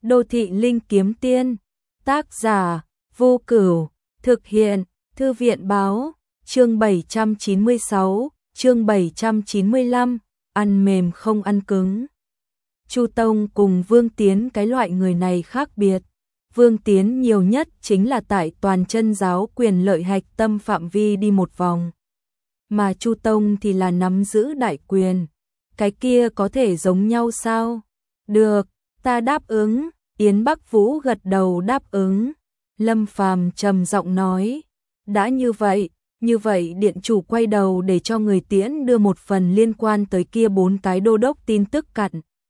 Đô thị linh kiếm tiên, tác giả, Vô Cửu, thực hiện, Thư viện báo, chương 796, chương 795, ăn mềm không ăn cứng. Chu Tông cùng Vương Tiến cái loại người này khác biệt. Vương Tiến nhiều nhất chính là tại toàn chân giáo quyền lợi hạch tâm phạm vi đi một vòng. Mà Chu Tông thì là nắm giữ đại quyền. Cái kia có thể giống nhau sao? Được, ta đáp ứng. Yến Bắc Vũ gật đầu đáp ứng. Lâm Phàm trầm giọng nói, đã như vậy điện chủ quay đầu để cho người tiễn đưa một phần liên quan tới kia 4 cái đô đốc tin tức cặn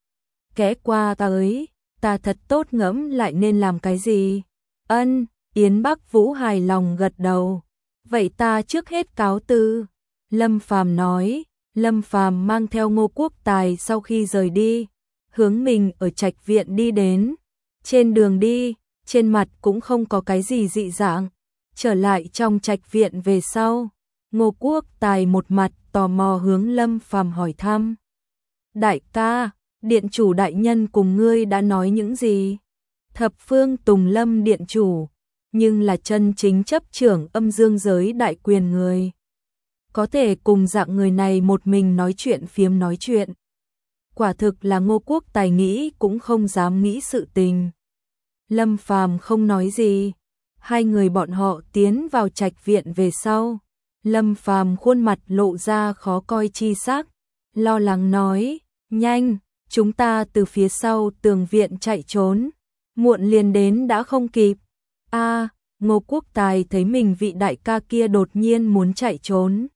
kẽ qua tới, ta thật tốt ngẫm lại nên làm cái gì. Ân, Yến Bắc Vũ hài lòng gật đầu. Vậy ta trước hết cáo từ. Lâm Phàm nói. Lâm Phàm mang theo Ngô Quốc Tài sau khi rời đi, hướng mình ở trạch viện đi đến. Trên đường đi, trên mặt cũng không có cái gì dị dạng. Trở lại trong trạch viện về sau, Ngô Quốc Tài một mặt tò mò hướng Lâm Phàm hỏi thăm. Đại ca, điện chủ đại nhân cùng ngươi đã nói những gì? Thập phương Tùng Lâm điện chủ, nhưng là chân chính chấp trưởng âm dương giới đại quyền người. Có thể cùng dạng người này một mình nói chuyện phiếm nói chuyện. Quả thực là Ngô Quốc Tài nghĩ cũng không dám nghĩ sự tình. Lâm Phàm không nói gì. Hai người bọn họ tiến vào trạch viện về sau. Lâm Phàm khuôn mặt lộ ra khó coi chi sắc, lo lắng nói, nhanh, chúng ta từ phía sau tường viện chạy trốn, muộn liền đến đã không kịp. A, Ngô Quốc Tài thấy mình vị đại ca kia đột nhiên muốn chạy trốn.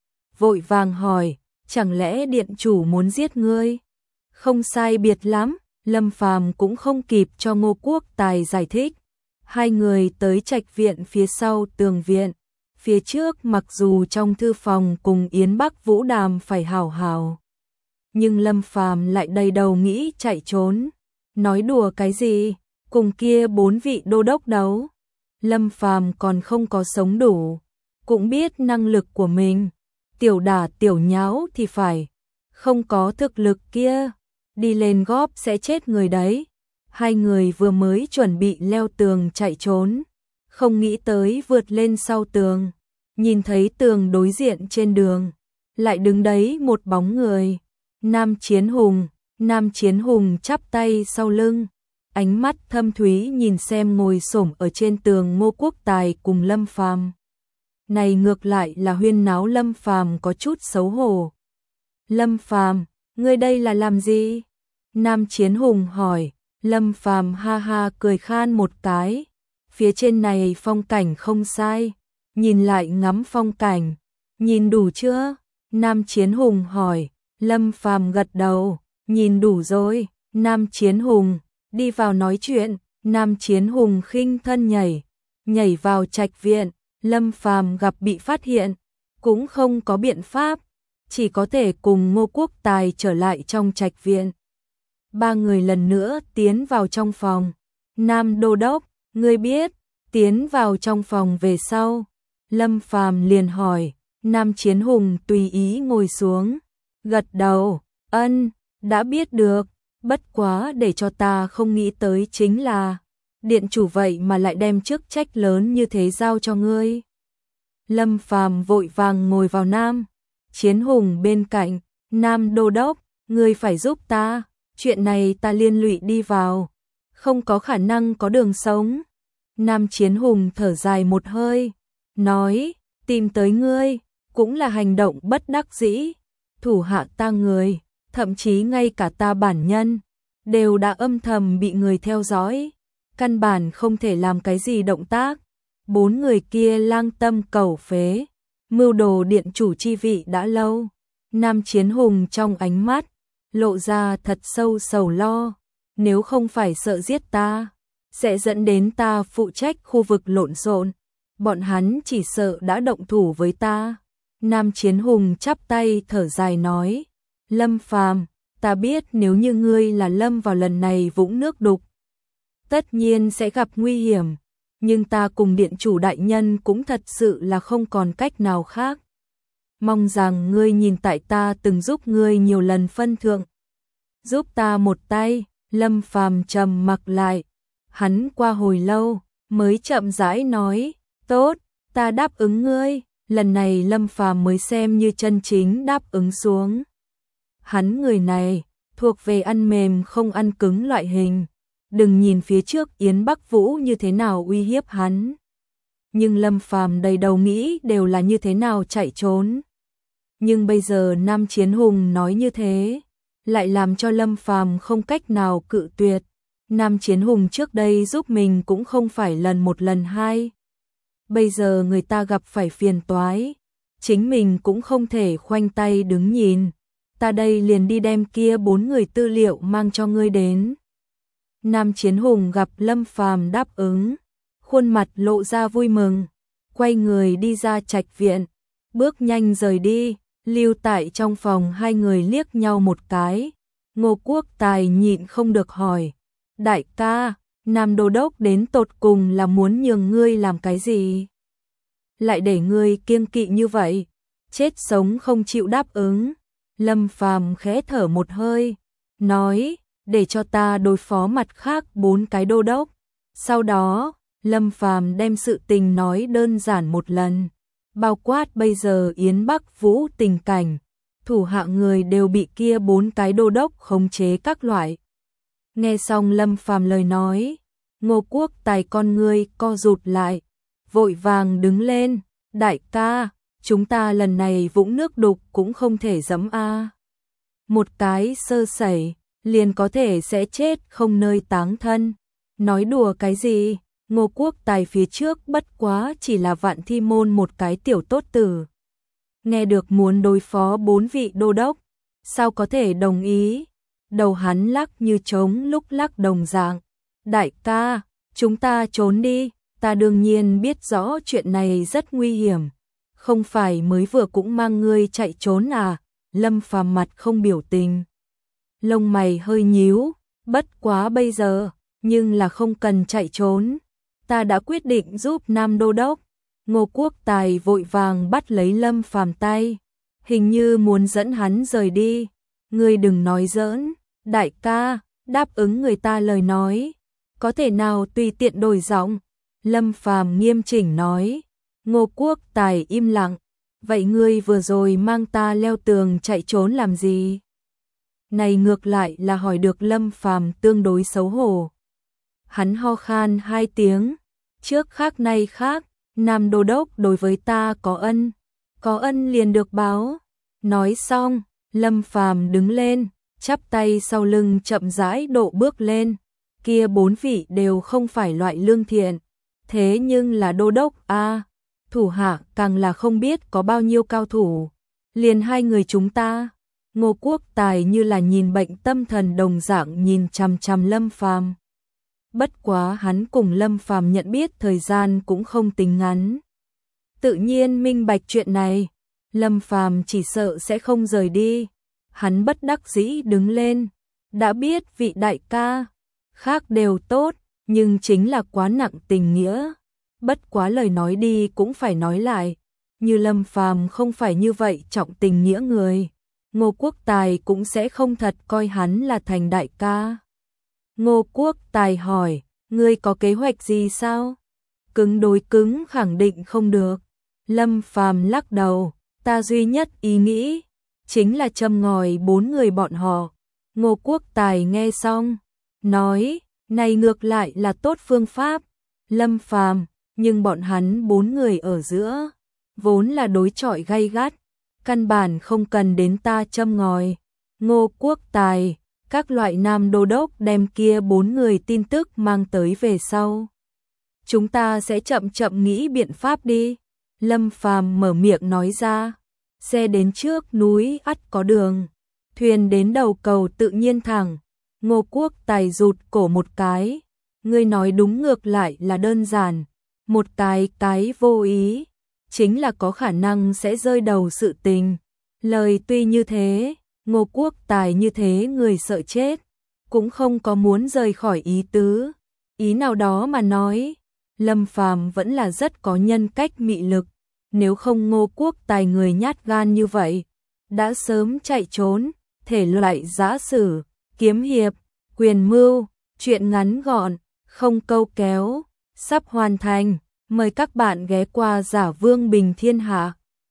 Vội vàng hỏi, chẳng lẽ điện chủ muốn giết ngươi? Không sai biệt lắm, Lâm Phàm cũng không kịp cho Ngô Quốc Tài giải thích. Hai người tới trạch viện phía sau tường viện. Phía trước mặc dù trong thư phòng cùng Yến Bắc Vũ đàm phải hào hào, nhưng Lâm Phàm lại đầy đầu nghĩ chạy trốn. Nói đùa cái gì, cùng kia 4 vị đô đốc đấu. Lâm Phàm còn không có sống đủ, cũng biết năng lực của mình. Tiểu đả tiểu nháo thì phải, không có thực lực kia, đi lên góp sẽ chết người đấy. Hai người vừa mới chuẩn bị leo tường chạy trốn, không nghĩ tới vượt lên sau tường, nhìn thấy tường đối diện trên đường, lại đứng đấy một bóng người. Nam Chiến Hùng chắp tay sau lưng, ánh mắt thâm thúy nhìn xem ngồi xổm ở trên tường Ngô Quốc Tài cùng Lâm Phàm. Này ngược lại là huyên náo Lâm Phàm có chút xấu hổ. Lâm Phàm, ngươi đây là làm gì? Nam Chiến Hùng hỏi. Lâm Phàm ha ha cười khan một cái. Phía trên này phong cảnh không sai, nhìn lại ngắm phong cảnh, nhìn đủ chưa? Nam Chiến Hùng hỏi. Lâm Phàm gật đầu, nhìn đủ rồi. Nam Chiến Hùng, đi vào nói chuyện. Nam Chiến Hùng khinh thân nhảy vào trạch viện. Lâm Phàm gặp bị phát hiện, cũng không có biện pháp, chỉ có thể cùng Ngô Quốc Tài trở lại trong trạch viện. Ba người lần nữa tiến vào trong phòng. Nam Đô Đốc, ngươi biết, tiến vào trong phòng về sau. Lâm Phàm liền hỏi. Nam Chiến Hùng tùy ý ngồi xuống, gật đầu, ân, đã biết được, bất quá để cho ta không nghĩ tới chính là, điện chủ vậy mà lại đem chức trách lớn như thế giao cho ngươi. Lâm Phàm vội vàng ngồi vào Nam Chiến Hùng bên cạnh. Nam Đô Đốc, ngươi phải giúp ta, chuyện này ta liên lụy đi vào, không có khả năng có đường sống. Nam Chiến Hùng thở dài một hơi, nói, tìm tới ngươi, cũng là hành động bất đắc dĩ, thủ hạ ta người, thậm chí ngay cả ta bản nhân, đều đã âm thầm bị người theo dõi, căn bản không thể làm cái gì động tác. 4 người kia lang tâm cầu phế, mưu đồ điện chủ chi vị đã lâu. Nam Chiến Hùng trong ánh mắt lộ ra thật sâu sầu lo, nếu không phải sợ giết ta, sẽ dẫn đến ta phụ trách khu vực lộn xộn, bọn hắn chỉ sợ đã động thủ với ta. Nam Chiến Hùng chắp tay thở dài nói, Lâm Phàm, ta biết nếu như ngươi là lâm vào lần này vũng nước đục, tất nhiên sẽ gặp nguy hiểm, nhưng ta cùng điện chủ đại nhân cũng thật sự là không còn cách nào khác. Mong rằng ngươi nhìn tại ta từng giúp ngươi nhiều lần phân thượng, giúp ta một tay. Lâm Phàm trầm mặc lại, hắn qua hồi lâu mới chậm rãi nói, tốt, ta đáp ứng ngươi. Lần này Lâm Phàm mới xem như chân chính đáp ứng xuống. Hắn người này thuộc về ăn mềm không ăn cứng loại hình. Đừng nhìn phía trước Yến Bắc Vũ như thế nào uy hiếp hắn, nhưng Lâm Phàm đầy đầu nghĩ đều là như thế nào chạy trốn. Nhưng bây giờ Nam Chiến Hùng nói như thế, lại làm cho Lâm Phàm không cách nào cự tuyệt. Nam Chiến Hùng trước đây giúp mình cũng không phải lần một lần hai. Bây giờ người ta gặp phải phiền toái, chính mình cũng không thể khoanh tay đứng nhìn. Ta đây liền đi đem kia 4 người tư liệu mang cho ngươi đến. Nam Chiến Hùng gặp Lâm Phàm đáp ứng, khuôn mặt lộ ra vui mừng, quay người đi ra trạch viện, bước nhanh rời đi. Lưu tại trong phòng hai người liếc nhau một cái. Ngô Quốc Tài nhịn không được hỏi, đại ca, Nam Đô Đốc đến tột cùng là muốn nhường ngươi làm cái gì? Lại để ngươi kiêng kỵ như vậy, chết sống không chịu đáp ứng. Lâm Phàm khẽ thở một hơi, nói, để cho ta đối phó mặt khác 4 cái đô đốc. Sau đó, Lâm Phàm đem sự tình nói đơn giản một lần, bao quát bây giờ Yến Bắc Vũ tình cảnh, thủ hạ người đều bị kia 4 cái đô đốc khống chế các loại. Nghe xong Lâm Phàm lời nói, Ngô Quốc Tài con ngươi co rụt lại, vội vàng đứng lên, đại ca, chúng ta lần này vũng nước đục cũng không thể dẫm a. Một cái sơ sẩy, liền có thể sẽ chết không nơi táng thân. Nói đùa cái gì? Ngô Quốc Tài phía trước bất quá chỉ là Vạn Thi môn một cái tiểu tốt tử. Nghe được muốn đối phó 4 vị đô đốc, sao có thể đồng ý? Đầu hắn lắc như trống lúc lắc đồng dạng. Đại ca, chúng ta trốn đi, ta đương nhiên biết rõ chuyện này rất nguy hiểm. Không phải mới vừa cũng mang ngươi chạy trốn à? Lâm Phàm mặt không biểu tình, lông mày hơi nhíu, bất quá bây giờ, nhưng là không cần chạy trốn. Ta đã quyết định giúp Nam Đô Đốc. Ngô Quốc Tài vội vàng bắt lấy Lâm Phàm tay, hình như muốn dẫn hắn rời đi. Ngươi đừng nói giỡn, đại ca, đáp ứng người ta lời nói, có thể nào tùy tiện đổi giọng? Lâm Phàm nghiêm chỉnh nói. Ngô Quốc Tài im lặng, vậy ngươi vừa rồi mang ta leo tường chạy trốn làm gì? Này ngược lại là hỏi được Lâm Phàm tương đối xấu hổ. Hắn ho khan 2 tiếng, trước khác nay khác, Nam Đô Đốc đối với ta có ân liền được báo. Nói xong, Lâm Phàm đứng lên, chắp tay sau lưng chậm rãi độ bước lên. Kia 4 vị đều không phải loại lương thiện, thế nhưng là đô đốc a, thủ hạ càng là không biết có bao nhiêu cao thủ. Liền 2 người chúng ta. Ngô Quốc Tài như là nhìn bệnh tâm thần đồng dạng nhìn chằm chằm Lâm Phàm. Bất quá hắn cùng Lâm Phàm nhận biết thời gian cũng không tính ngắn. Tự nhiên minh bạch chuyện này, Lâm Phàm chỉ sợ sẽ không rời đi. Hắn bất đắc dĩ đứng lên, đã biết vị đại ca, khác đều tốt, nhưng chính là quá nặng tình nghĩa. Bất quá lời nói đi cũng phải nói lại, như Lâm Phàm không phải như vậy trọng tình nghĩa người, Ngô Quốc Tài cũng sẽ không thật coi hắn là thành đại ca. Ngô Quốc Tài hỏi, ngươi có kế hoạch gì sao? Cứng đối cứng khẳng định không được. Lâm Phàm lắc đầu, ta duy nhất ý nghĩ chính là châm ngòi 4 người bọn họ. Ngô Quốc Tài nghe xong, nói, này ngược lại là tốt phương pháp. Lâm Phàm, nhưng bọn hắn 4 người ở giữa, vốn là đối chọi gay gắt, căn bản không cần đến ta châm ngòi. Ngô Quốc Tài, các loại Nam Đô Đốc đem kia 4 người tin tức mang tới về sau. Chúng ta sẽ chậm chậm nghĩ biện pháp đi. Lâm Phàm mở miệng nói ra, xe đến trước núi ắt có đường, thuyền đến đầu cầu tự nhiên thẳng. Ngô Quốc Tài rụt cổ một cái, ngươi nói đúng ngược lại là đơn giản, một cái vô ý, chính là có khả năng sẽ rơi đầu sự tình. Lời tuy như thế, Ngô Quốc Tài như thế người sợ chết, cũng không có muốn rời khỏi ý tứ. Ý nào đó mà nói, Lâm Phàm vẫn là rất có nhân cách mị lực, nếu không Ngô Quốc Tài người nhát gan như vậy, đã sớm chạy trốn. Thể loại giã sử, kiếm hiệp, Quyền mưu, chuyện ngắn gọn, không câu kéo, sắp hoàn thành. Mời các bạn ghé qua Giả Vương Bình Thiên Hạ.